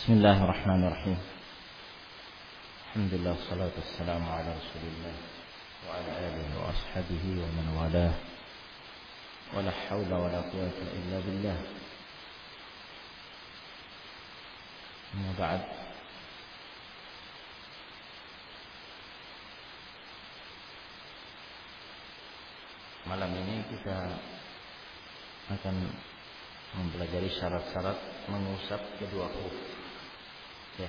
Bismillahirrahmanirrahim. Alhamdulillah wassalatu wassalamu ala Rasulillah wa ala alihi wa ashabihi wa man walah. Wala haula wala quwwata illa billah. Amma ba'd. Malam ini kita akan mempelajari syarat-syarat mengusap kedua khuf. Ya.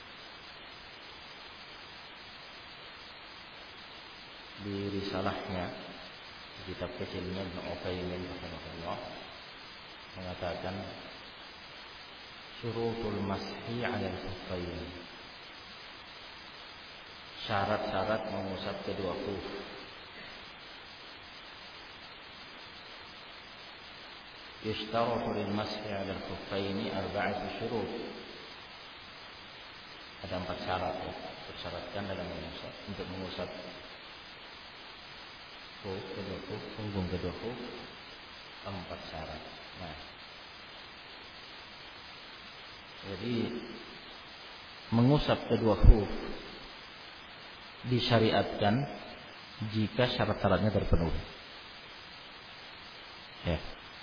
Di risalahnya, kitab kecilnya Ibnu Utsaimin rahimahullah mengatakan syurutul mashi 'ala al-khuffain. Syarat-syarat mengusap kedua khuf. Yashtaratu lil mashi 'ala al-khuffain arba'atu syurut. Ada 4 syarat ya, disyaratkan dalam mengusap. Untuk mengusap khuf, kedua khuf, punggung kedua khuf, 4 syarat. Nah, jadi mengusap kedua khuf disyariatkan jika syarat-syaratnya terpenuhi. Ya.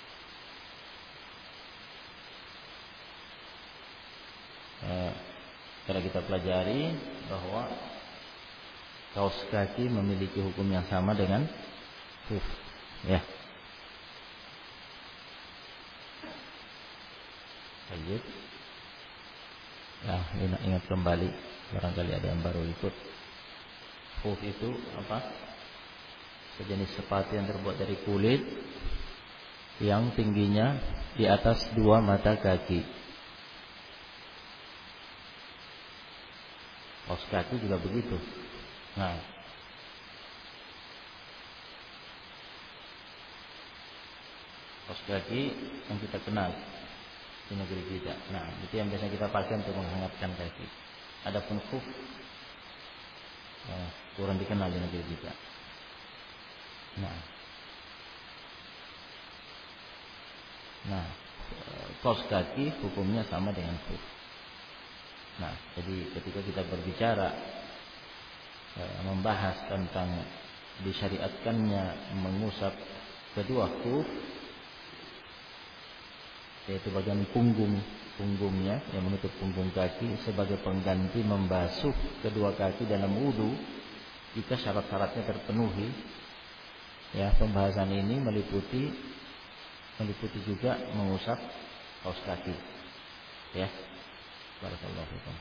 Kalau kita pelajari bahwa kaos kaki memiliki hukum yang sama dengan khuf, ya. Baik. Nah, ingat kembali, barangkali ada yang baru ikut. Khuf itu apa? Sejenis sepatu yang terbuat dari kulit yang tingginya di atas 2 mata kaki. Kaos kaki juga begitu. Nah, kaos kaki yang kita kenal di negeri kita. Nah, itu yang biasa kita pakai untuk menghangatkan kaki. Adapun khuf, kurang dikenal di negeri kita. Nah, kaos kaki hukumnya sama dengan khuf. Nah, jadi ketika kita berbicara membahas tentang disyariatkannya mengusap kedua khuf, yaitu bagian punggungnya yang menutup punggung kaki sebagai pengganti membasuh kedua kaki dalam wudu jika syarat-syaratnya terpenuhi. Ya, pembahasan ini meliputi juga mengusap kaos kaki. Ya. Barakallahu fikum.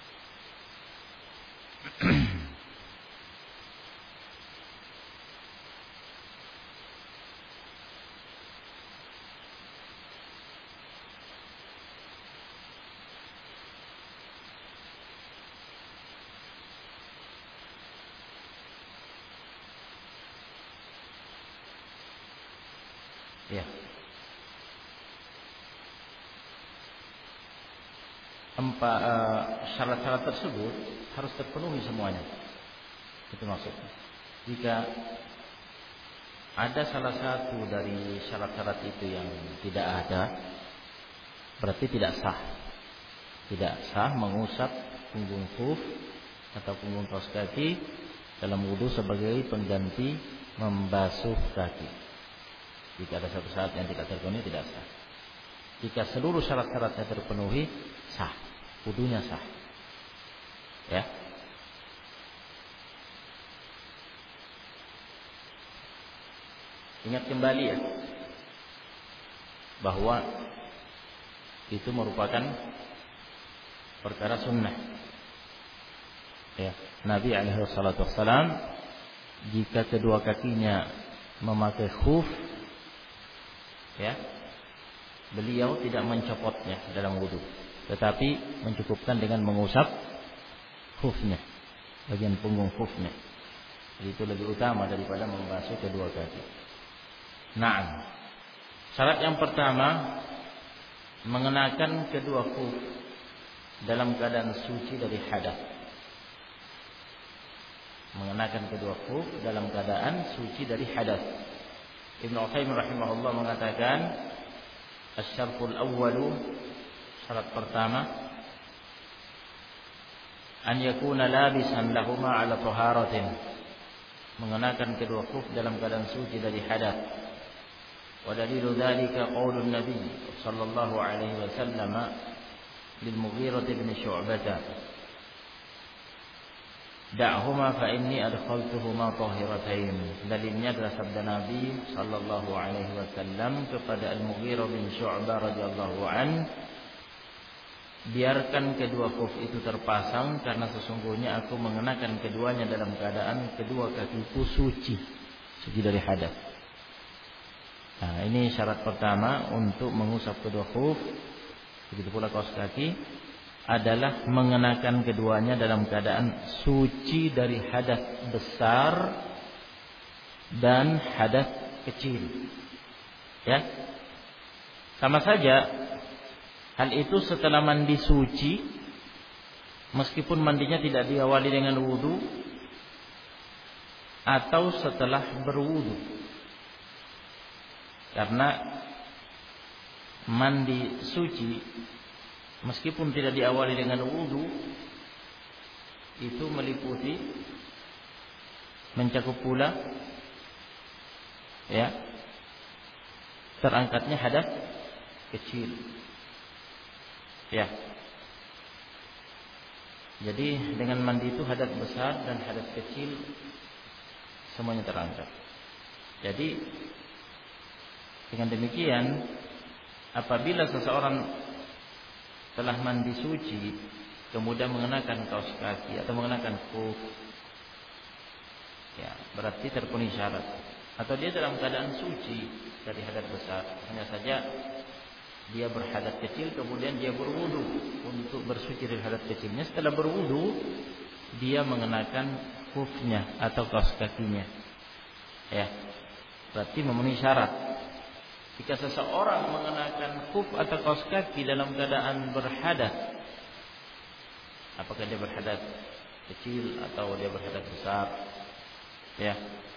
Ya. Syarat-syarat tersebut harus terpenuhi semuanya. Itu maksudnya. Jika ada salah satu dari syarat-syarat itu yang tidak ada, berarti tidak sah. Tidak sah mengusap punggung khuf atau punggung kaos kaki dalam wudu sebagai pengganti membasuh kaki. Jika ada satu syarat yang tidak terpenuhi, tidak sah. Jika seluruh syarat-syaratnya terpenuhi, sah, wudunya sah. Ya. Ingat kembali ya, bahwa itu merupakan perkara sunnah. Ya. Nabi SAW jika kedua kakinya memakai khuf, ya, beliau tidak mencopotnya dalam wudu, tetapi mencukupkan dengan mengusap khufnya, bagian punggung khufnya. Jadi itu lebih utama daripada membasuh kedua kaki. Nah, syarat yang pertama mengenakan kedua khuf dalam keadaan suci dari hadas. Mengenakan kedua khuf dalam keadaan suci dari hadas. Ibnu Utsaimin rahimahullah mengatakan, asy-syartul awwalu, syarat pertama an yakuna labisan lahuma ala taharatin, mengenakan kedua khuf dalam keadaan suci dari hadas. Wa dalilu dzalika qaulun Nabi sallallahu alaihi wasallam lil Mughirah bin Syu'bah, da'huma fa inni adkhaltuhuma tahiratain. Dalilnya adalah sabda Nabi sallallahu alaihi wasallam kepada Al-Mughirah bin Syu'bah radhiyallahu an, biarkan kedua khuf itu terpasang karena sesungguhnya aku mengenakan keduanya dalam keadaan kedua kakiku suci dari hadas. Nah, ini syarat pertama untuk mengusap kedua khuf, begitu pula kaos kaki, adalah mengenakan keduanya dalam keadaan suci dari hadas besar dan hadas kecil. Ya. Sama saja hal itu setelah mandi suci, meskipun mandinya tidak diawali dengan wudu, atau setelah berwudu. Karena mandi suci meskipun tidak diawali dengan wudu itu meliputi, mencakup pula ya terangkatnya hadas kecil. Ya. Jadi dengan mandi itu hadas besar dan hadas kecil semuanya terangkat. Jadi dengan demikian, apabila seseorang telah mandi suci kemudian mengenakan kaos kaki atau mengenakan khuf, ya berarti terpenuhi syarat. Atau dia dalam keadaan suci dari hadas besar, hanya saja dia berhadas kecil kemudian dia berwudu untuk bersuci dari hadas kecilnya. Setelah berwudu dia mengenakan khufnya atau kaos kakinya, ya berarti memenuhi syarat. Jika seseorang mengenakan khuf atau kaos kaki dalam keadaan berhadas, apakah dia berhadas kecil atau dia berhadas besar, ya.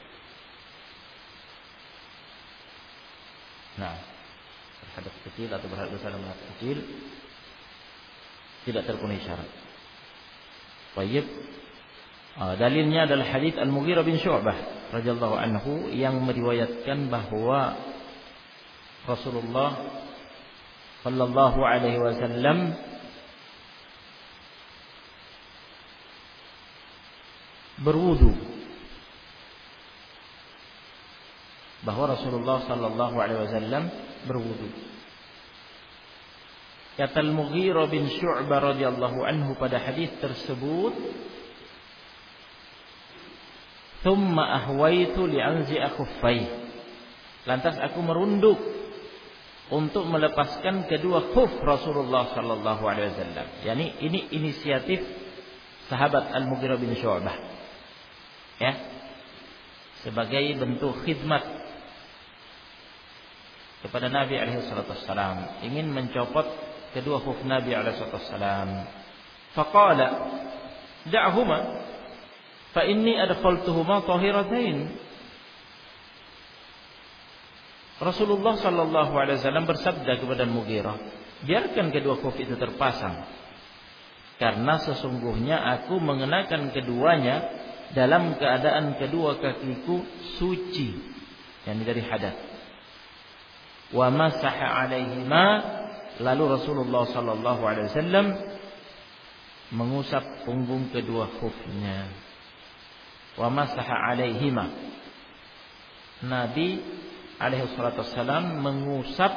Nah, berhadas kecil atau berhadas besar dan berhadas kecil tidak terpenuhi syarat. Baik. Dalilnya adalah hadits Al-Mughirah bin Syu'bah radhiyallahu anhu yang meriwayatkan bahwa Rasulullah sallallahu alaihi wasallam berwudu, bahwa Rasulullah sallallahu alaihi wasallam berwudu. Kata Al-Mughirah bin Syu'bah radhiyallahu anhu pada hadis tersebut, "Tsumma ahwaitu li'anzi'a khuffai." Lantas aku merunduk untuk melepaskan kedua khuf Rasulullah sallallahu alaihi wasallam. Yani ini inisiatif sahabat Al-Mughirah bin Syu'bah. Ya. Sebagai bentuk khidmat kepada Nabi alaihi salatu wassalam, ingin mencopot kedua khuf Nabi alaihi salatu wassalam. Faqala, "Da'huma fa inni adkhaltuhuma tahiratain." Rasulullah sallallahu alaihi wasallam bersabda kepada Mughirah, biarkan kedua khuf itu terpasang karena sesungguhnya aku mengenakan keduanya dalam keadaan kedua kakiku suci, yakni dari hadas. Wa masaha alaihima, lalu Rasulullah sallallahu alaihi wasallam mengusap punggung kedua khufnya. Wa masaha alaihima, Nabi alaihi salatu wassalam mengusap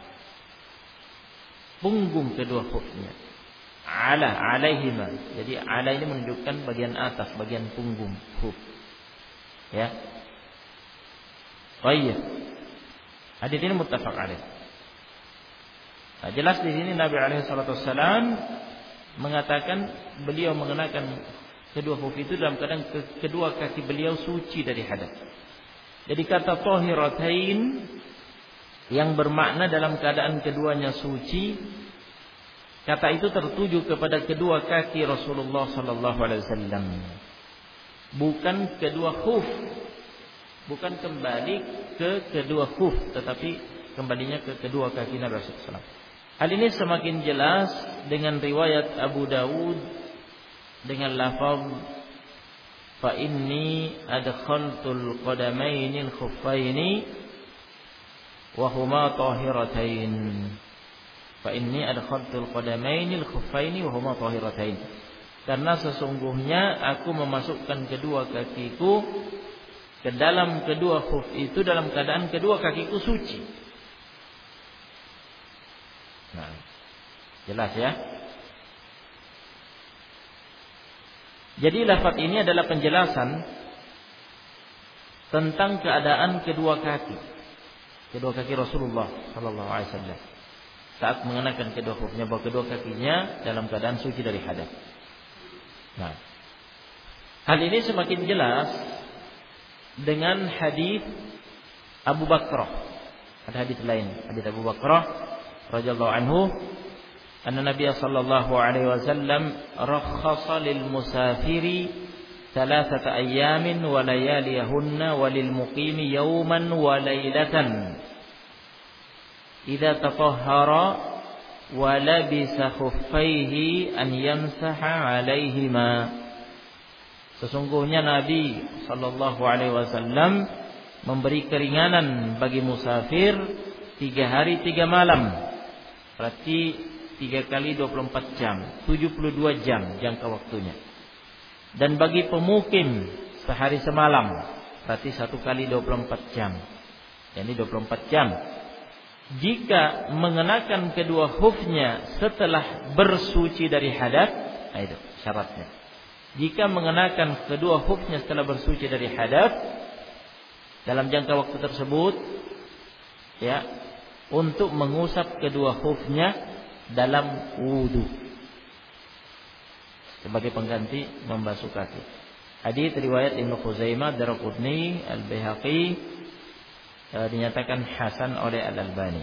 punggung kedua khufnya. Alaihima. Jadi ala ini menunjukkan bagian atas, bagian punggung khuf. Ya. Baik. Hadis ini muttafaq alaih. Nah, jelas di sini Nabi alaihi salatu wassalam mengatakan beliau mengenakan kedua khuf itu dalam keadaan kedua kaki beliau suci dari hadas. Jadi kata tahiratain yang bermakna dalam keadaan keduanya suci, kata itu tertuju kepada kedua kaki Rasulullah sallallahu alaihi wasallam. Bukan kedua khuf. Bukan kembali ke kedua khuf, tetapi kembalinya ke kedua kaki Nabi sallallahu alaihi wasallam. Hal ini semakin jelas dengan riwayat Abu Dawud dengan lafaz fa inni adkhaltul qadamainil khuffaini wa huma tahiratain. Fa inni adkhaltul qadamainil khuffaini wa huma tahiratain. Karena sesungguhnya aku memasukkan kedua kakiku ke dalam kedua khuf itu dalam keadaan kedua kakiku suci. Nah, jelas ya. Jadi lafaz ini adalah penjelasan tentang keadaan kedua kaki Rasulullah sallallahu alaihi wasallam saat mengenakan kedua khufnya, bahwa kedua kakinya dalam keadaan suci dari hadas. Nah, hal ini semakin jelas dengan hadis Abu Bakrah. Ada hadis lain, hadis Abu Bakrah radhiyallahu anhu, anna Nabi sallallahu alaihi wasallam rakhasa lil musafiri thalathata ayyamin wa layaliyahunna wa lil muqimi yawman wa laylatan idza tatahhara wa labisa khuffaihi an yamsaha 'alaihima. Sesungguhnya Nabi sallallahu alaihi wasallam memberi keringanan bagi musafir 3 hari 3 malam. Berarti 3 kali 24 jam, 72 jam jangka waktunya. Dan bagi pemukim sehari semalam, berarti 1 kali 24 jam. Jadi 24 jam. Jika mengenakan kedua khufnya setelah bersuci dari hadas, itu syaratnya. Jika mengenakan kedua khufnya setelah bersuci dari hadas dalam jangka waktu tersebut, ya, untuk mengusap kedua khufnya dalam wudu sebagai pengganti membasuh kaki. Hadis riwayat Ibnu Khuzaimah, Daraqutni, Al-Baihaqi, dinyatakan hasan oleh Al-Albani.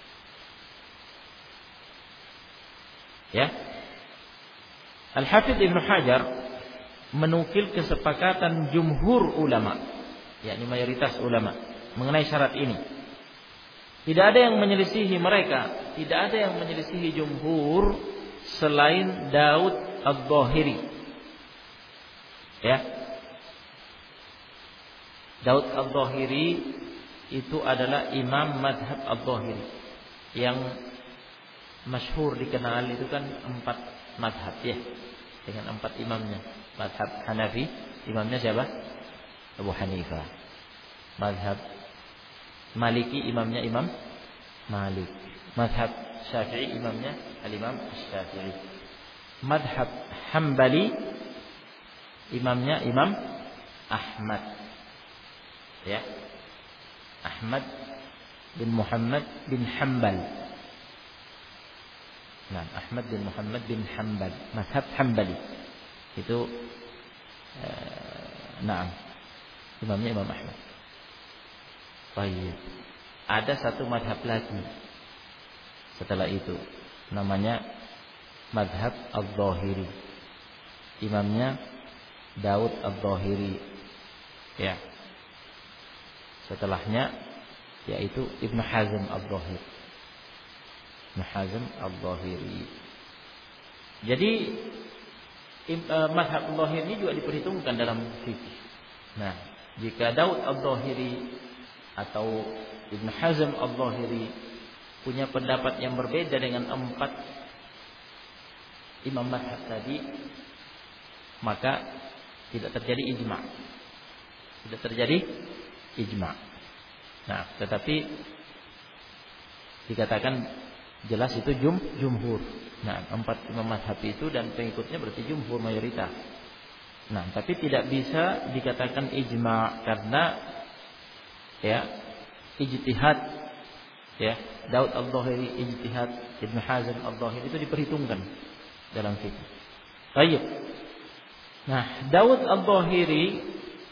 Ya. Al-Hafidz Ibnu Hajar menukil kesepakatan jumhur ulama, yakni mayoritas ulama, mengenai syarat ini. Tidak ada yang menyelisihi mereka, tidak ada yang menyelisihi jumhur selain Daud Adh-Dhahiri. Ya. Daud Adh-Dhahiri itu adalah imam madhab Adh-Dhahiri yang masyhur dikenal itu kan 4 madhab ya, dengan 4 imamnya. Madhab Hanafi, imamnya siapa? Abu Hanifah. Madhab Maliki, imamnya Imam Malik. Madhab Syafi'i, imamnya Al-Imam Syafi'i. Madhab Hambali, imamnya Imam Ahmad. Ya, Ahmad bin Muhammad bin Hanbal. Nah, Ahmad bin Muhammad bin Hanbal, madhab Hambali. Itu imamnya Imam Ahmad. Baik. Ada satu madhab lagi setelah itu, namanya madhab Adh-Dhahiri. Imamnya Daud Adh-Dhahiri. Ya. Setelahnya yaitu Ibnu Hazm Adh-Dhahiri. Ibnu Hazm Adh-Dhahiri. Jadi madhab Adh-Dhahiri ini juga diperhitungkan dalam fikih. Nah, jika Daud Adh-Dhahiri atau Ibnu Hazm Adh-Dhahiri punya pendapat yang berbeda dengan 4 imam madhab tadi, maka tidak terjadi ijma'. Tidak terjadi ijma'. Nah, tetapi dikatakan jelas itu jumhur. Nah, 4 imam madhab itu dan pengikutnya berarti jumhur, mayoritas. Nah, tapi tidak bisa dikatakan ijma' karena ya ijtihad, ya, Daud Adh-Dhahiri ijtihad, Ibnu Hazm Adh-Dhahiri itu diperhitungkan dalam fikih. Baik. Nah, Daud Adh-Dhahiri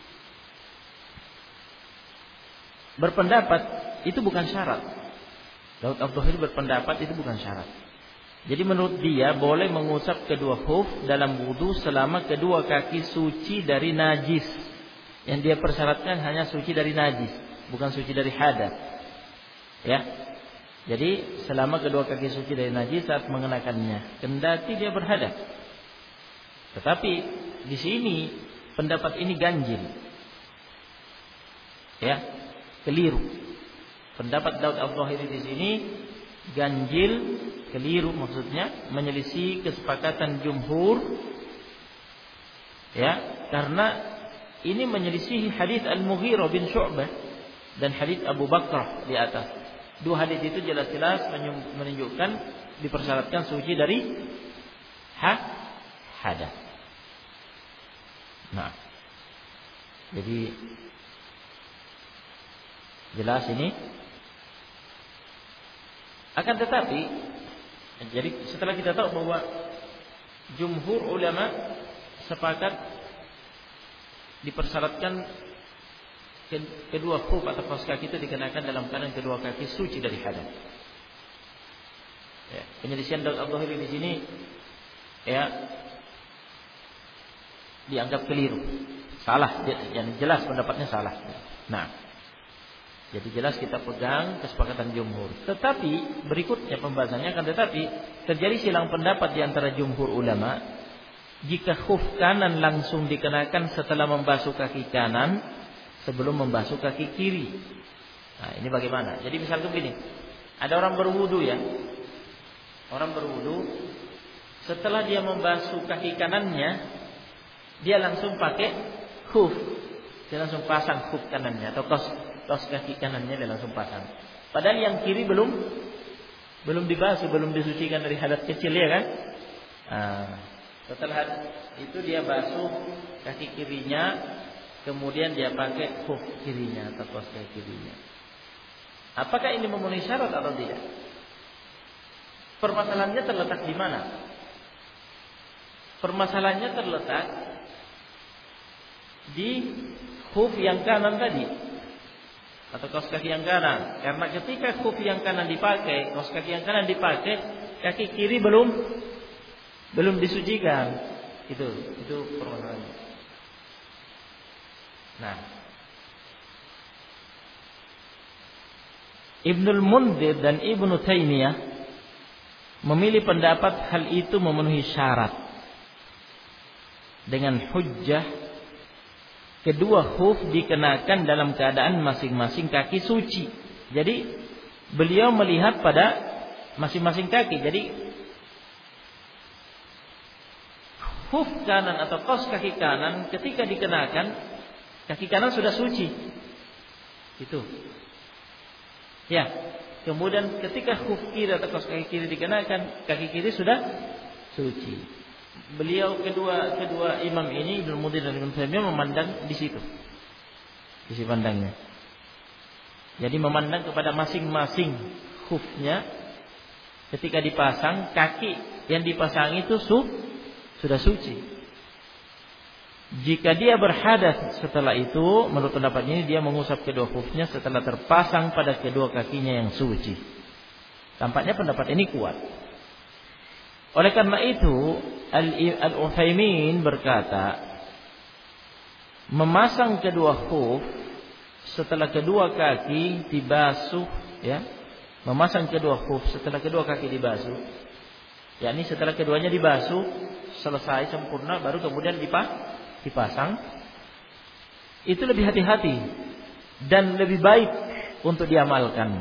berpendapat itu bukan syarat. Daud Adh-Dhahiri berpendapat itu bukan syarat. Jadi menurut dia boleh mengusap kedua khuf dalam wudu selama kedua kaki suci dari najis. Yang dia persyaratkan hanya suci dari najis, bukan suci dari hadas. Ya. Jadi selama kedua kaki suci dari najis saat mengenakannya, kendati dia berhadas. Tetapi di sini pendapat ini ganjil. Ya, keliru. Pendapat Daud Al-Zahiri di sini ganjil, keliru maksudnya, menyelisih kesepakatan jumhur. Ya, karena ini menyelisih hadis Al-Mughirah bin Syu'bah dan hadis Abu Bakrah di atas. Dua hadis itu jelas-jelas menunjukkan dipersyaratkan suci dari hadas. Nah, jadi jelas ini. Akan tetapi, jadi setelah kita tahu bahwa jumhur ulama sepakat dipersyaratkan kedua khuf atau kaos kaki itu dikenakan dalam keadaan kedua kaki suci dari hadas. Ya, penyelisihan Daud Al-Zahiri di sini ya dianggap keliru, salah, yang jelas pendapatnya salah. Nah, jadi jelas kita pegang kesepakatan jumhur. Tetapi berikutnya pembahasannya akan tetapi terjadi silang pendapat di antara jumhur ulama jika khuf kanan langsung dikenakan setelah membasuh kaki kanan sebelum membasuh kaki kiri. Nah, ini bagaimana? Jadi misalnya begini, ada orang berwudu ya. Orang berwudu, setelah dia membasuh kaki kanannya, dia langsung pakai khuf. Dia langsung pasang khuf kanannya atau kaos kaki kanannya dia langsung pasang. Padahal yang kiri belum dibasuh, belum disucikan dari hadas kecil ya kan? Setelah itu dia basuh kaki kirinya, kemudian dia pakai khuf kirinya atau kaos kaki kirinya. Apakah ini memenuhi syarat atau tidak? Permasalahannya terletak di mana? Permasalahannya terletak di khuf yang kanan tadi atau kaos kaki yang kanan. Karena ketika khuf yang kanan dipakai, kaos kaki yang kanan dipakai, kaki kiri belum disucikan. Itu permasalahannya. Nah, Ibnul Mundzir dan Ibnu Taimiyah memilih pendapat hal itu memenuhi syarat dengan hujjah kedua khuf dikenakan dalam keadaan masing-masing kaki suci. Jadi beliau melihat pada masing-masing kaki. Jadi khuf kanan atau kaos kaki kanan ketika dikenakan, kaki kanan sudah suci. Itu. Ya. Kemudian ketika khuf kiri atau kaos kaki kiri dikenakan, kaki kiri sudah suci. Beliau kedua imam ini Ibnu Mundzir dan Ibnu Taimiyah memandang di situ. Sisi pandangnya. Jadi memandang kepada masing-masing khufnya ketika dipasang, kaki yang dipasang itu sudah suci. Jika dia berhadas setelah itu, menurut pendapat ini dia mengusap kedua khufnya setelah terpasang pada kedua kakinya yang suci. Tampaknya pendapat ini kuat. Oleh karena itu, Al-Utsaimin berkata, memasang kedua khuf setelah kedua kaki dibasuh, ya, memasang kedua khuf setelah kedua kaki dibasuh, yakni setelah keduanya dibasuh selesai sempurna, baru kemudian dipasang, itu lebih hati-hati dan lebih baik untuk diamalkan.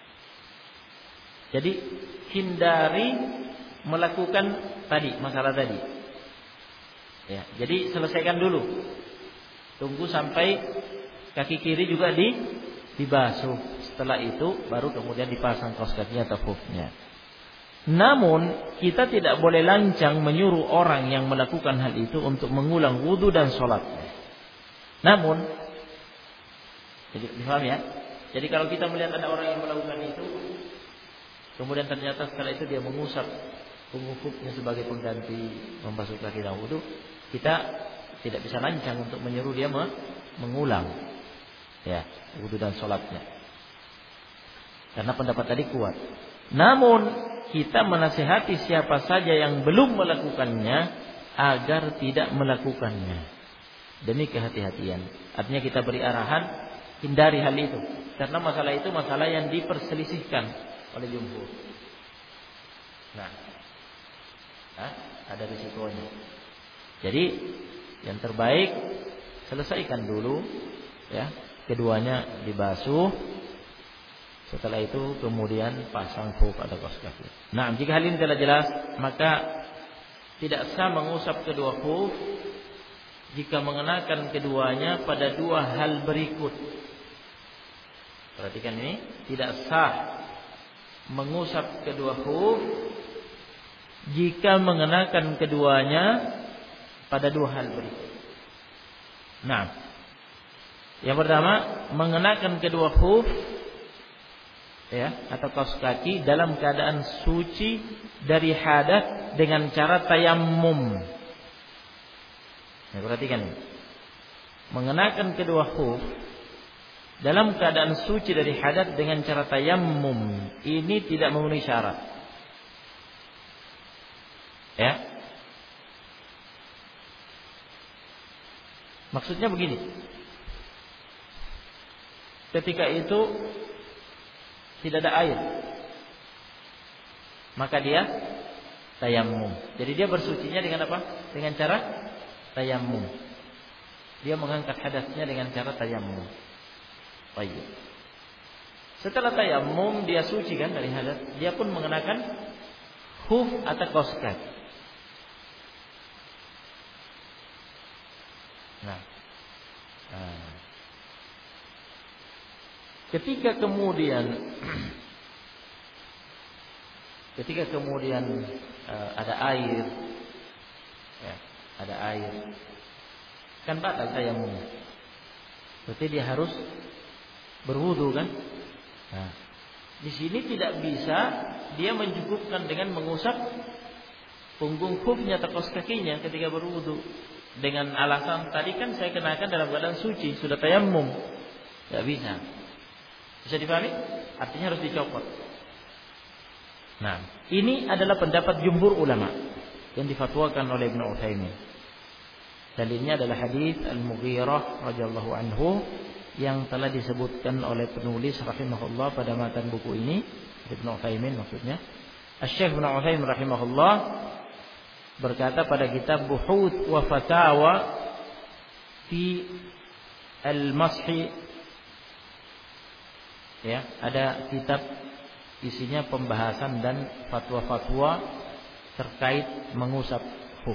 Jadi hindari melakukan masalah tadi. Ya, jadi selesaikan dulu. Tunggu sampai kaki kiri juga dibasuh. Setelah itu baru kemudian dipasang kaos kakinya atau khufnya. Namun kita tidak boleh lancang menyuruh orang yang melakukan hal itu untuk mengulang wudu dan sholatnya. Namun, jadi difahami ya. Jadi kalau kita melihat ada orang yang melakukan itu, kemudian ternyata setelah itu dia mengusap punggung khufnya sebagai pengganti membasuh kaki dan wudu, kita tidak bisa lancang untuk menyuruh dia mengulang ya wudu dan sholatnya. Karena pendapat tadi kuat. Namun kita menasihati siapa saja yang belum melakukannya agar tidak melakukannya demi kehati-hatian. Artinya kita beri arahan, hindari hal itu. Karena masalah itu masalah yang diperselisihkan oleh jumhur. Nah, ada risikonya. Jadi yang terbaik selesaikan dulu ya, keduanya dibasuh. Setelah itu kemudian pasang khuf atau kaos kaki. Nah, jika hal ini telah jelas, maka tidak sah mengusap kedua khuf jika mengenakan keduanya pada dua hal berikut. Perhatikan ini, tidak sah mengusap kedua khuf jika mengenakan keduanya pada dua hal berikut. Nah, yang pertama, mengenakan kedua khuf ya, atau kaos kaki dalam keadaan suci dari hadas dengan cara tayammum. Nah, perhatikan ini. Mengenakan kedua khuf dalam keadaan suci dari hadas dengan cara tayammum, ini tidak memenuhi syarat. Ya. Maksudnya begini. Ketika itu tidak ada air, maka dia tayammum. Jadi dia bersucinya dengan apa? Dengan cara tayammum. Dia mengangkat hadasnya dengan cara tayammum. Baik. Setelah tayammum dia suci kan dari hadas, dia pun mengenakan khuf atau kaos kaki. Nah. Ketika kemudian ada air, ya, ada air, kan batal tayammum. Berarti dia harus berwudu kan? Nah, di sini tidak bisa dia mencukupkan dengan mengusap punggung khufnya atau kaos kakinya ketika berwudu dengan alasan tadi kan saya kenakan dalam keadaan suci, sudah tayammum. Tidak bisa. Bisa dipahami? Artinya harus dicopot. Nah, ini adalah pendapat jumhur ulama yang difatwakan oleh Ibnu Utsaimin. Dalilnya adalah hadis Al-Mughirah radhiyallahu anhu yang telah disebutkan oleh penulis rahimahullah pada matan buku ini, Ibnu Utsaimin maksudnya. Asy-Syaikh Ibnu Utsaimin rahimahullah berkata pada kitab Buhuth wa Fatawa fi al-Mashi, ya, ada kitab isinya pembahasan dan fatwa-fatwa terkait mengusap khuf.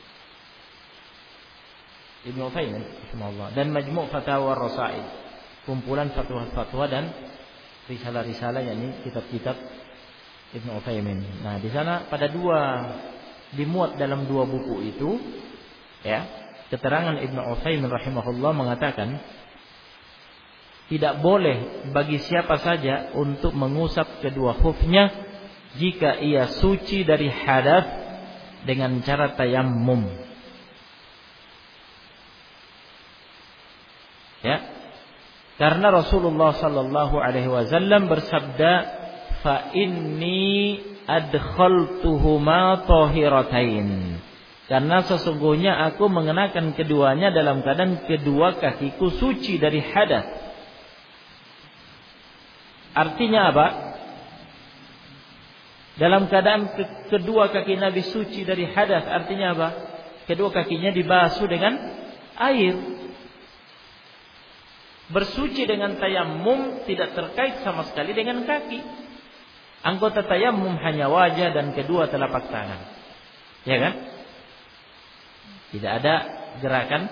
Ibnu Utsaimin rahimahullah, dan Majmu' Fatawa Rasail, kumpulan fatwa-fatwa dan risalah-risalah, yakni kitab-kitab Ibnu Utsaimin. Nah, di sana dimuat dalam dua buku itu, ya, keterangan Ibnu Utsaimin rahimahullah mengatakan tidak boleh bagi siapa saja untuk mengusap kedua khufnya jika ia suci dari hadas dengan cara tayammum. Ya. Karena Rasulullah sallallahu alaihi wasallam bersabda, "Fa inni adkhaltuhuma tahiratain." Karena sesungguhnya aku mengenakan keduanya dalam keadaan kedua kakiku suci dari hadas. Artinya apa? Dalam keadaan kedua kaki Nabi suci dari hadas, artinya apa? Kedua kakinya dibasuh dengan air. Bersuci dengan tayammum tidak terkait sama sekali dengan kaki. Anggota tayammum hanya wajah dan kedua telapak tangan. Ya kan? Tidak ada gerakan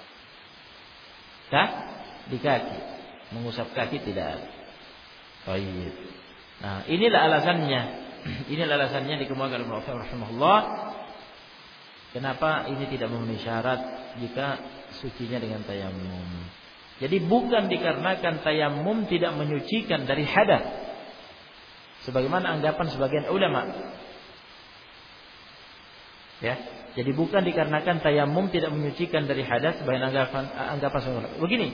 di kaki. Mengusap kaki tidak ada. Baik. Nah, inilah alasannya. Inilah alasannya dikemukakan oleh Ibnu rahimahullah. Kenapa ini tidak memenuhi syarat jika sucinya dengan tayammum. Jadi bukan dikarenakan tayammum tidak menyucikan dari hadas, sebagaimana anggapan sebagian ulama. Ya, jadi bukan dikarenakan tayammum tidak menyucikan dari hadas, sebagian anggapan sebagian ulama. Begini.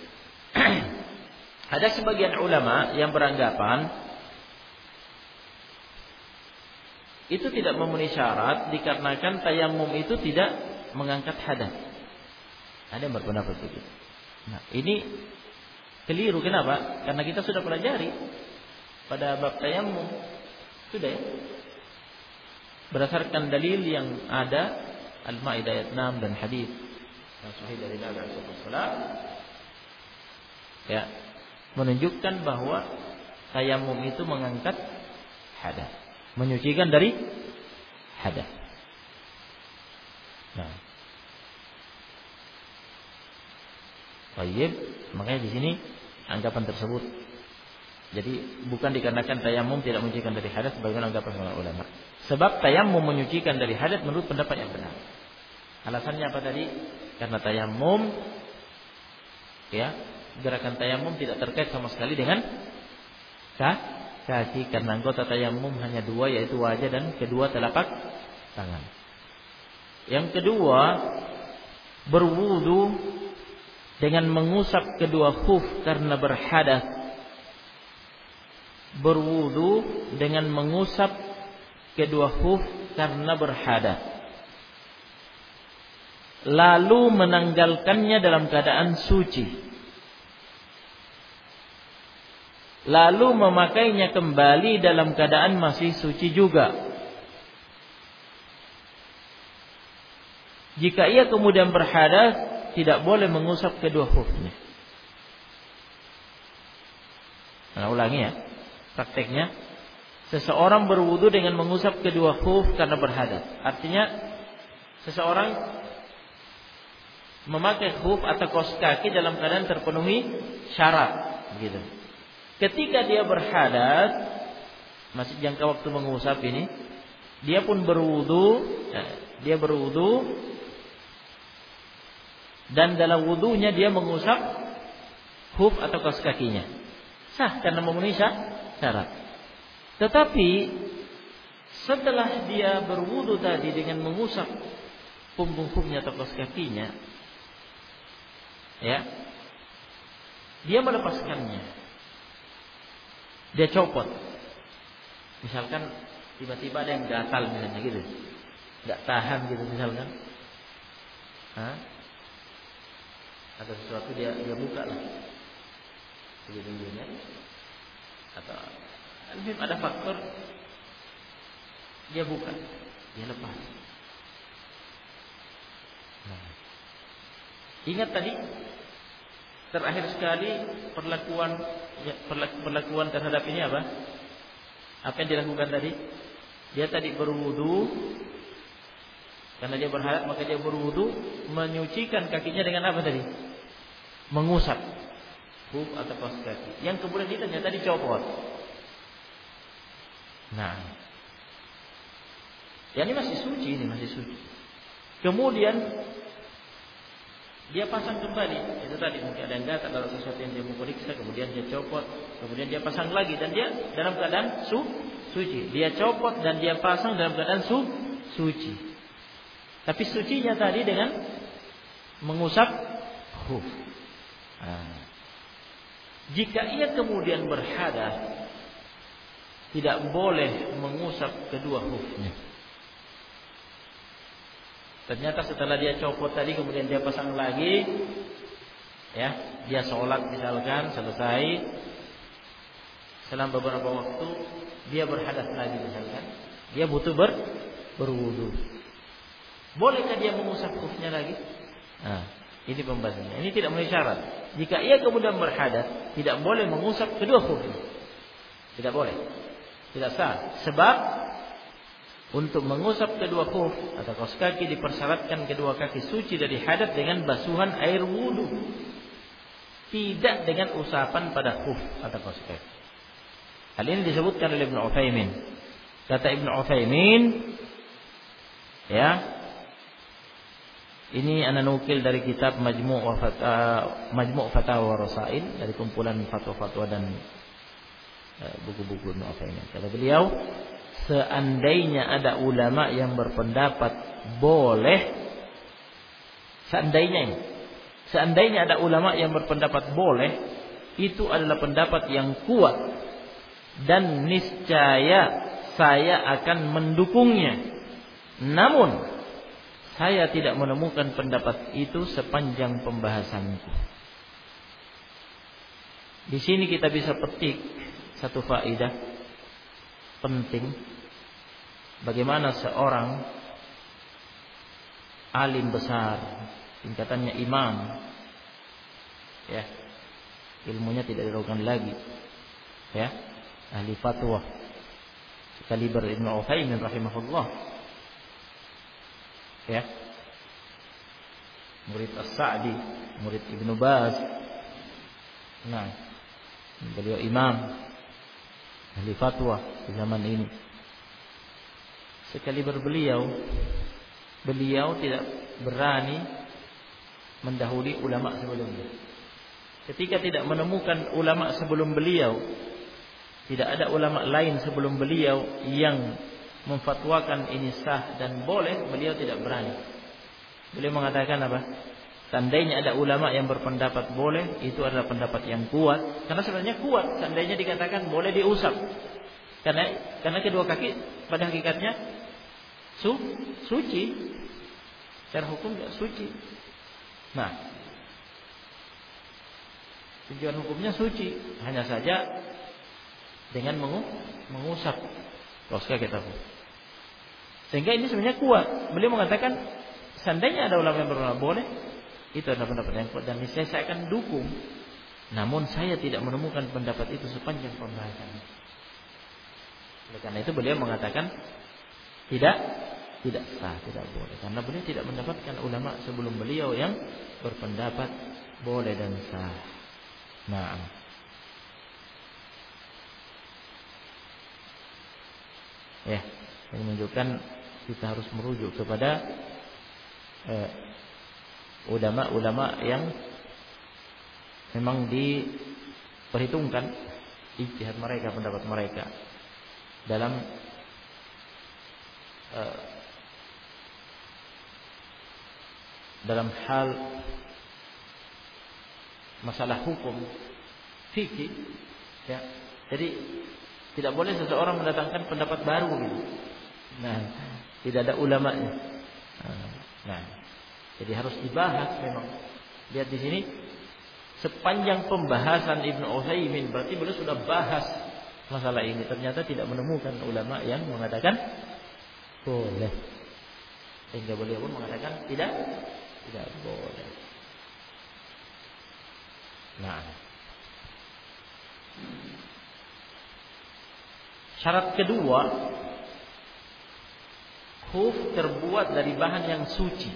Ada sebagian ulama yang beranggapan itu tidak memenuhi syarat dikarenakan tayammum itu tidak mengangkat hadas. Ada yang berpendapat begitu. Nah, ini keliru. Kenapa? Karena kita sudah pelajari pada bab tayammum sudah ya? Berdasarkan dalil yang ada Al-Maidah ayat 6 dan hadis yang sahih dari Nabi sallallahu alaihi wasallam ya menunjukkan bahwa tayamum itu mengangkat hadas, menyucikan dari hadas. Nah, baik, makanya di sini anggapan tersebut. Jadi bukan dikarenakan tayamum tidak menyucikan dari hadas sebagaimana anggapan para ulama. Sebab tayamum menyucikan dari hadas menurut pendapat yang benar. Alasannya apa tadi? Karena tayamum ya, gerakan tayamum tidak terkait sama sekali dengan kaki, karena anggota tayamum hanya dua, yaitu wajah dan kedua telapak tangan. Yang kedua, berwudu dengan mengusap kedua khuf karena berhadas. Berwudu dengan mengusap kedua khuf karena berhadas, lalu menanggalkannya dalam keadaan suci, lalu memakainya kembali dalam keadaan masih suci juga. Jika ia kemudian berhadas, tidak boleh mengusap kedua khufnya. Nah, ulangi ya. Prakteknya, seseorang berwudu dengan mengusap kedua khuf karena berhadas. Artinya, seseorang memakai khuf atau kaos kaki dalam keadaan terpenuhi syarat, begitu. Ketika dia berhadas, masih jangka waktu mengusap ini, dia pun berwudu, dan dalam wudunya dia mengusap khuf atau kaos kakinya. Sah karena memenuhi syarat. Tetapi setelah dia berwudu tadi dengan mengusap punggung khufnya atau kaos kakinya, ya, dia melepaskannya, dia copot. Misalkan tiba-tiba ada yang gatal misalnya gitu, nggak tahan gitu misalkan, ada sesuatu dia buka lah, begitu-begitunya. Atau ada faktor dia buka, dia lepas. Nah, ingat tadi terakhir sekali perlakuan terhadap ini apa? Apa yang dilakukan tadi? Dia tadi berwudu, karena dia berhadas maka dia berwudu, menyucikan kakinya dengan apa tadi? Mengusap khuf atau kaos kaki, yang kemudian itu ternyata dicopot. Nah, ya ini masih suci, Kemudian dia pasang kembali. Itu tadi mungkin ada yang gatal atau sesuatu yang dia mau periksa, kemudian dia copot, kemudian dia pasang lagi, dan dia dalam keadaan suci. Dia copot dan dia pasang dalam keadaan suci. Tapi sucinya tadi dengan mengusap khuf. Nah, jika ia kemudian berhadas, tidak boleh mengusap kedua khufnya. Ternyata setelah dia copot tadi, kemudian dia pasang lagi, ya, dia sholat misalkan selesai, selama beberapa waktu dia berhadas lagi misalkan, dia butuh berwudu. Bolehkah dia mengusap khufnya lagi? Nah, ini pembahasannya. Ini tidak memenuhi syarat. Jika ia kemudian berhadas, tidak boleh mengusap kedua khufnya. Tidak boleh. Tidak sah. Sebab untuk mengusap kedua khuf atau kaos kaki dipersyaratkan kedua kaki suci dari hadas dengan basuhan air wudu, tidak dengan usapan pada khuf atau kaos kaki. Hal ini disebutkan oleh Ibnu Utsaimin. Kata Ibnu Utsaimin, ya, ini ana nukil dari kitab Majmu' Fatawa Rasail, dari kumpulan fatwa-fatwa dan buku-buku Ibnu Utsaimin. Kata beliau, seandainya ada ulama yang berpendapat boleh, seandainya ada ulama yang berpendapat boleh, itu adalah pendapat yang kuat dan niscaya saya akan mendukungnya. Namun saya tidak menemukan pendapat itu sepanjang pembahasanku. Di sini kita bisa petik satu faedah penting, bagaimana seorang alim besar, tingkatannya imam. Ya. Ilmunya tidak diragukan lagi. Ya. Ahli fatwa. Sekaliber Ibnu Utsaimin rahimahullah. Ya. Murid As-Sa'di, murid Ibnu Baz. Nah, beliau imam ahli fatwa di zaman ini. Sekaliber beliau tidak berani mendahului ulama sebelumnya. Ketika tidak menemukan ulama sebelum beliau, tidak ada ulama lain sebelum beliau yang memfatwakan ini sah dan boleh, beliau tidak berani. Beliau mengatakan apa? Seandainya ada ulama yang berpendapat boleh, itu adalah pendapat yang kuat. Karena sebenarnya kuat, seandainya dikatakan boleh diusap. Karena kedua kaki pada hakikatnya suci. Secara hukum tidak suci. Nah, tujuan hukumnya suci, hanya saja dengan mengusap kaos kaki kita. Sehingga ini sebenarnya kuat. Beliau mengatakan seandainya ada ulama yang berpendapat boleh, itu adalah pendapat yang kuat dan saya akan dukung. Namun saya tidak menemukan pendapat itu sepanjang pembahasan. Oleh karena itu beliau mengatakan tidak sah, tidak boleh. Karena beliau tidak mendapatkan ulama sebelum beliau yang berpendapat boleh dan sah. Nah, ya, ini menunjukkan kita harus merujuk kepada ulama-ulama yang memang diperhitungkan ijtihad mereka, pendapat mereka dalam hal masalah hukum fikih, ya. Jadi tidak boleh seseorang mendatangkan pendapat baru gitu. Nah, tidak ada ulamanya. Nah, jadi harus dibahas memang. Lihat di sini sepanjang pembahasan Ibnu Utsaimin, berarti beliau sudah bahas masalah ini. Ternyata tidak menemukan ulama yang mengatakan boleh. Sehingga beliau pun mengatakan tidak boleh. Nah, syarat kedua, khuf terbuat dari bahan yang suci.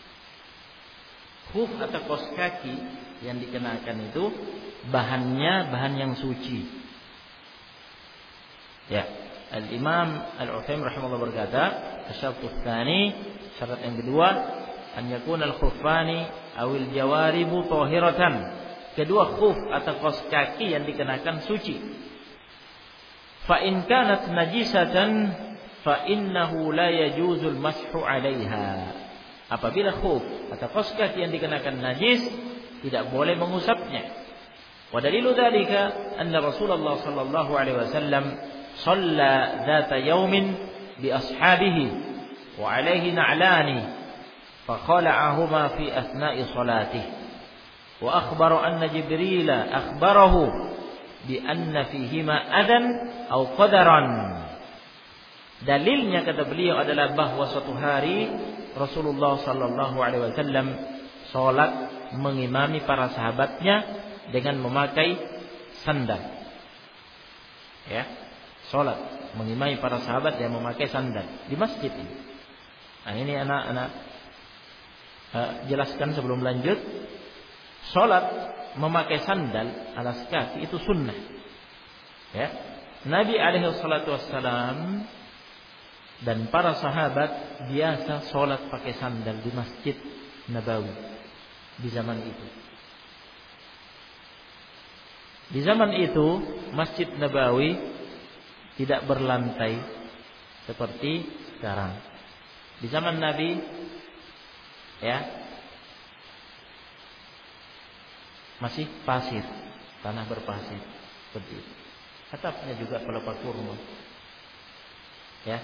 Khuf atau kaos kaki yang dikenakan itu bahannya bahan yang suci. Ya, Al-Imam Al-Utsaimin rahimahullah berkata, "Asy-syartu tsani," syarat yang kedua, "an yakuna al-khuffani awil jawaribu thahiratan." Kedua, khuf atau kaos kaki yang dikenakan suci. Fa in kanat najisatan fa innahu la yajuzul mashu 'alaiha. Apabila khuf atau kaos kaki yang dikenakan najis, tidak boleh mengusapnya. Wa dalilu dzalika anna Rasulullah sallallahu alaihi wasallam shalla dzata yaumin bi ashabihi wa alaihi na'lani fa khala'ahuma fi athna'i salatihi wa akhbara anna Jibril akhbarahu bi anna fihima adan aw qadaran. Dalilnya kata beliau adalah bahwa suatu hari Rasulullah sallallahu alaihi wasallam salat mengimami para sahabatnya dengan memakai sandal. Ya, salat mengimami para sahabat yang memakai sandal di masjid ini. Nah, ini anak-anak jelaskan sebelum lanjut. Salat memakai sandal alas kaki itu sunnah. Ya. Nabi alaihi salatu wassalam dan para sahabat biasa sholat pakai sandal di Masjid Nabawi di zaman itu. Di zaman itu Masjid Nabawi tidak berlantai seperti sekarang. Di zaman Nabi, ya, masih pasir, tanah berpasir seperti itu. Atapnya juga pelepah kurma, ya.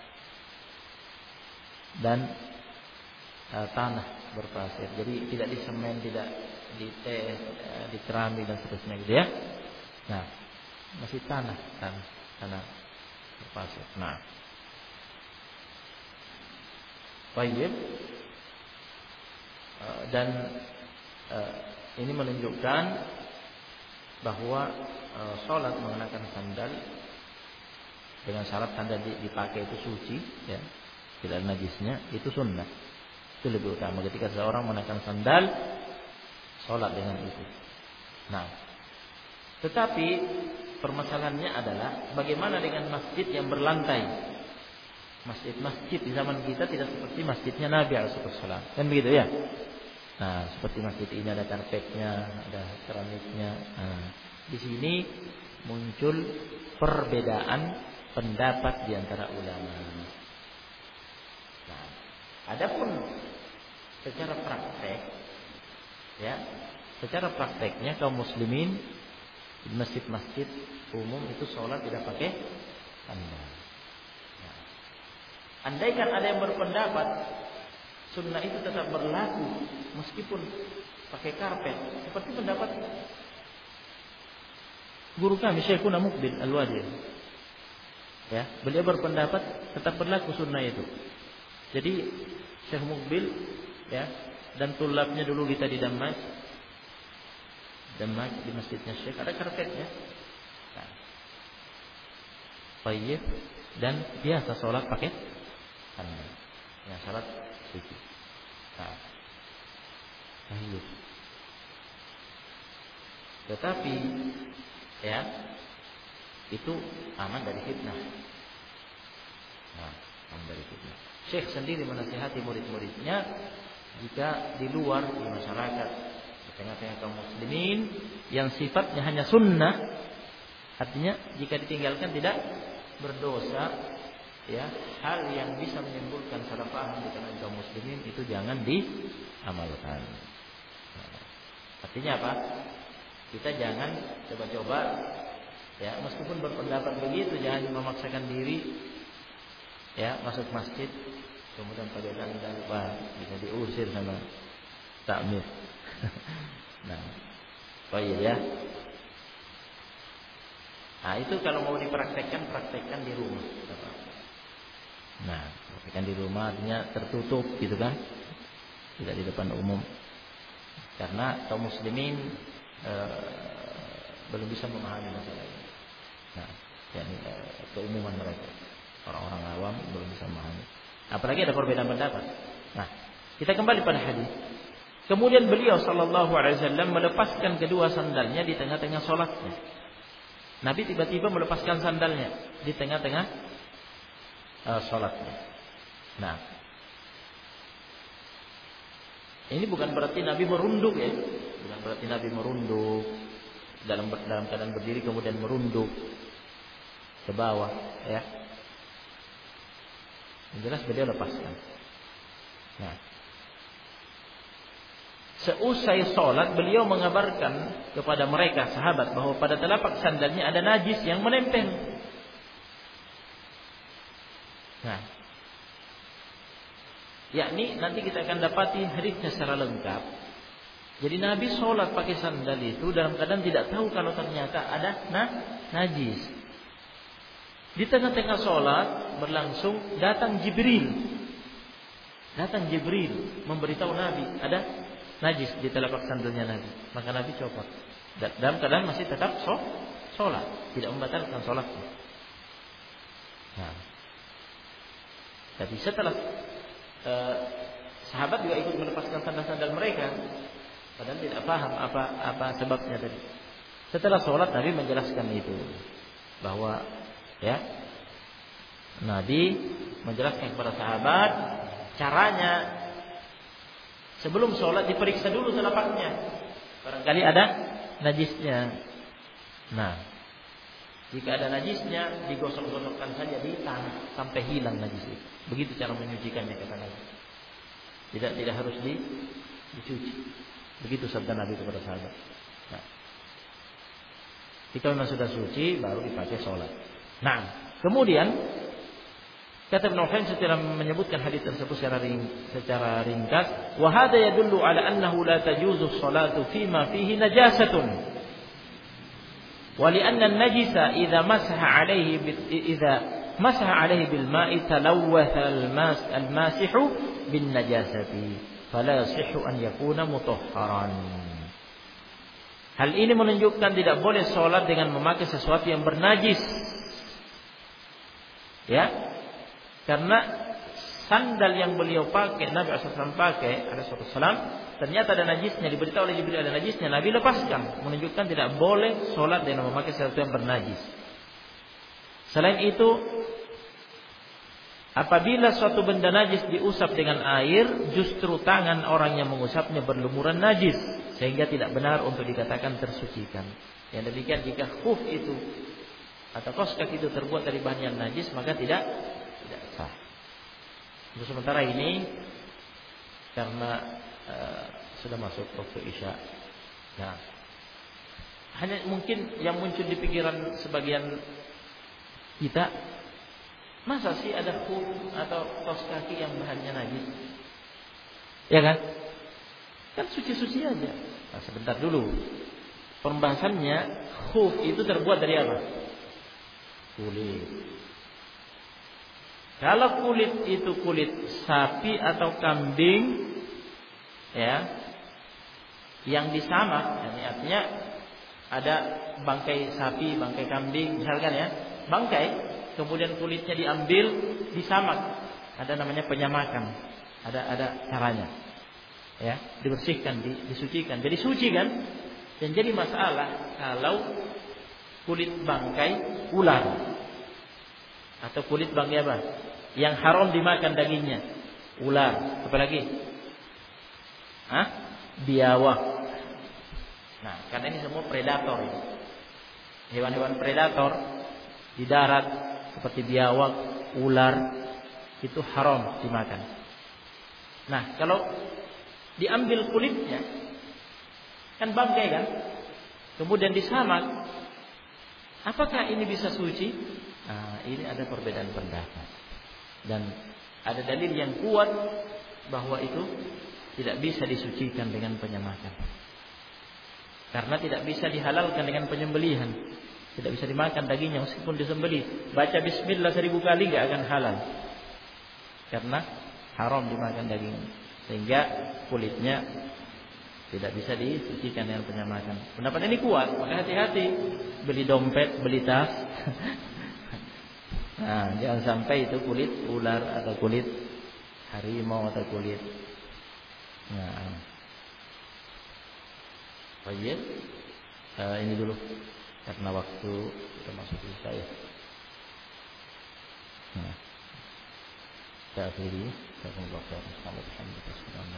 Dan tanah berpasir. Jadi tidak disemen, tidak dikerami dan seterusnya gitu ya. Nah, masih tanah berpasir. Nah, baik. Dan ini menunjukkan bahwa sholat mengenakan sandal dengan syarat sandal dipakai itu suci, ya, tidak ada najisnya, itu sunnah. Itu lebih utama ketika seorang mengenakan sandal, sholat dengan itu. Nah, tetapi permasalahannya adalah bagaimana dengan masjid yang berlantai? Masjid di zaman kita tidak seperti masjidnya Nabi SAW, kan begitu ya? Nah, seperti masjid ini ada karpetnya, ada keramiknya. Nah, di sini muncul perbedaan pendapat di antara ulama. Nah, adapun secara praktek, ya, secara prakteknya kaum muslimin di masjid-masjid umum itu sholat tidak pakai sandal. Nah, andaikan ada yang berpendapat sunnah itu tetap berlaku meskipun pakai karpet, seperti pendapat guru kami Syekhuna Muqbil Al-Wadi. Ya, beliau berpendapat tetap berlaku sunnah itu. Jadi Syekh Muqbil, ya, dan tulabnya dulu kita di Damas di masjidnya Syekh ada karpetnya. Nah, baik, dan biasa sholat pakai sandal. Yang syarat suci. Nah, tetapi ya itu aman dari fitnah. Nah, aman dari fitnah. Syekh sendiri menasihati murid-muridnya jika di luar di masyarakat, di tengah-tengah kaum muslimin yang sifatnya hanya sunnah, artinya jika ditinggalkan tidak berdosa, ya, hal yang bisa menimbulkan salah paham di kalangan kaum muslimin itu jangan diamalkan. Nah, artinya apa? Kita jangan coba-coba, ya, meskipun berpendapat begitu, jangan memaksakan diri, ya, masuk masjid kemudian pakai sandal, bisa diusir sama takmir. Nah, ya. Nah, itu kalau mau dipraktekkan, praktekkan di rumah. Nah, praktekkan di rumah artinya tertutup, gitu kan? Tidak di depan umum. Karena kaum muslimin belum bisa memahami masalah ini. Nah, yakni keumuman mereka, orang-orang awam belum bisa memahami. Apalagi ada perbedaan pendapat. Nah, kita kembali pada hadis. Kemudian beliau sallallahu alaihi wasallam melepaskan kedua sandalnya di tengah-tengah salatnya. Nabi tiba-tiba melepaskan sandalnya di tengah-tengah salatnya. Nah, ini bukan berarti Nabi merunduk, ya. Bukan berarti Nabi merunduk dalam keadaan berdiri kemudian merunduk ke bawah, ya. Yang jelas beliau lepaskan. Nah, seusai sholat beliau mengabarkan kepada mereka sahabat bahwa pada telapak sandalnya ada najis yang menempel. Nah, yakni nanti kita akan dapati hadisnya secara lengkap. Jadi Nabi sholat pakai sandal itu dalam keadaan tidak tahu kalau ternyata ada najis. Di tengah-tengah sholat berlangsung datang Jibril memberitahu Nabi ada najis di telapak sandalnya Nabi. Maka Nabi copot. Dalam keadaan masih tetap sholat, tidak membatalkan sholatnya. Nah, tapi setelah sahabat juga ikut melepaskan sandal-sandal mereka, padahal tidak paham apa sebabnya tadi. Setelah sholat Nabi menjelaskan itu, bahwa, ya, Nabi menjelaskan kepada sahabat caranya sebelum sholat diperiksa dulu telapaknya, barangkali ada najisnya. Nah, jika ada najisnya digosok-gosokkan saja di tanah sampai hilang najis itu. Begitu cara menyucikannya, kata Nabi. Tidak harus dicuci. Begitu sabda Nabi kepada sahabat. Nah, jika memang sudah suci baru dipakai sholat. Nah, kemudian kata Ibnu Qayyim setelah menyebutkan hadis tersebut secara ringkas, wa hadza yadullu ala annahu la tajuzu sholatu fima fihi najasatun. Wa li'anna an-najisa idza masaha 'alaihi bil ma'i talawwatha al-masihu bin najasati fala yasihhu an yakuna mutahharan. Hal ini menunjukkan tidak boleh sholat dengan memakai sesuatu yang bernajis. Ya, karena sandal yang beliau pakai, Nabi SAW pakai, Alaihissalam, ternyata ada najisnya. Diberitahu oleh Jibril ada najisnya, Nabi lepaskan, menunjukkan tidak boleh sholat dengan memakai sesuatu yang bernajis. Selain itu, apabila suatu benda najis diusap dengan air, justru tangan orang yang mengusapnya berlumuran najis, sehingga tidak benar untuk dikatakan tersucikan. Yang demikian jika khuf itu atau kaos kaki itu terbuat dari bahan yang najis, maka tidak sah. Untuk sementara ini karena sudah masuk waktu Isya. Nah, hanya mungkin yang muncul di pikiran sebagian kita, masa sih ada khuf atau kaos kaki yang bahannya najis? Ya kan? Kan suci-suci aja. Nah, sebentar dulu. Pembahasannya, khuf itu terbuat dari apa? Kulit. Kalau kulit itu kulit sapi atau kambing, ya, yang disamak, yani artinya ada bangkai sapi, bangkai kambing, misalkan ya, bangkai, kemudian kulitnya diambil, disamak, ada namanya penyamakan, ada caranya, ya, dibersihkan, disucikan, jadi suci kan? Dan jadi masalah kalau kulit bangkai ular atau kulit bangkai apa? Yang haram dimakan dagingnya. Ular, apalagi? Biawak. Nah, karena ini semua predator. Hewan-hewan predator di darat seperti biawak, ular itu haram dimakan. Nah, kalau diambil kulitnya, kan bangkai kan? Kemudian disamak, apakah ini bisa suci? Nah, ini ada perbedaan pendapat. Dan ada dalil yang kuat bahwa itu tidak bisa disucikan dengan penyamakan. Karena tidak bisa dihalalkan dengan penyembelihan. Tidak bisa dimakan dagingnya meskipun disembelih. Baca bismillah 1000 kali enggak akan halal. Karena haram dimakan daging. Sehingga kulitnya tidak bisa disucikan dengan penyamakan. Pendapat ini kuat, maka hati-hati beli dompet, beli tas. Nah, jangan sampai itu kulit ular atau kulit harimau atau kulit. Nah, baik. Ini dulu karena waktu kita masuk Isya ya. Nah, kita akhiri. Assalamualaikum warahmatullahi wabarakatuh.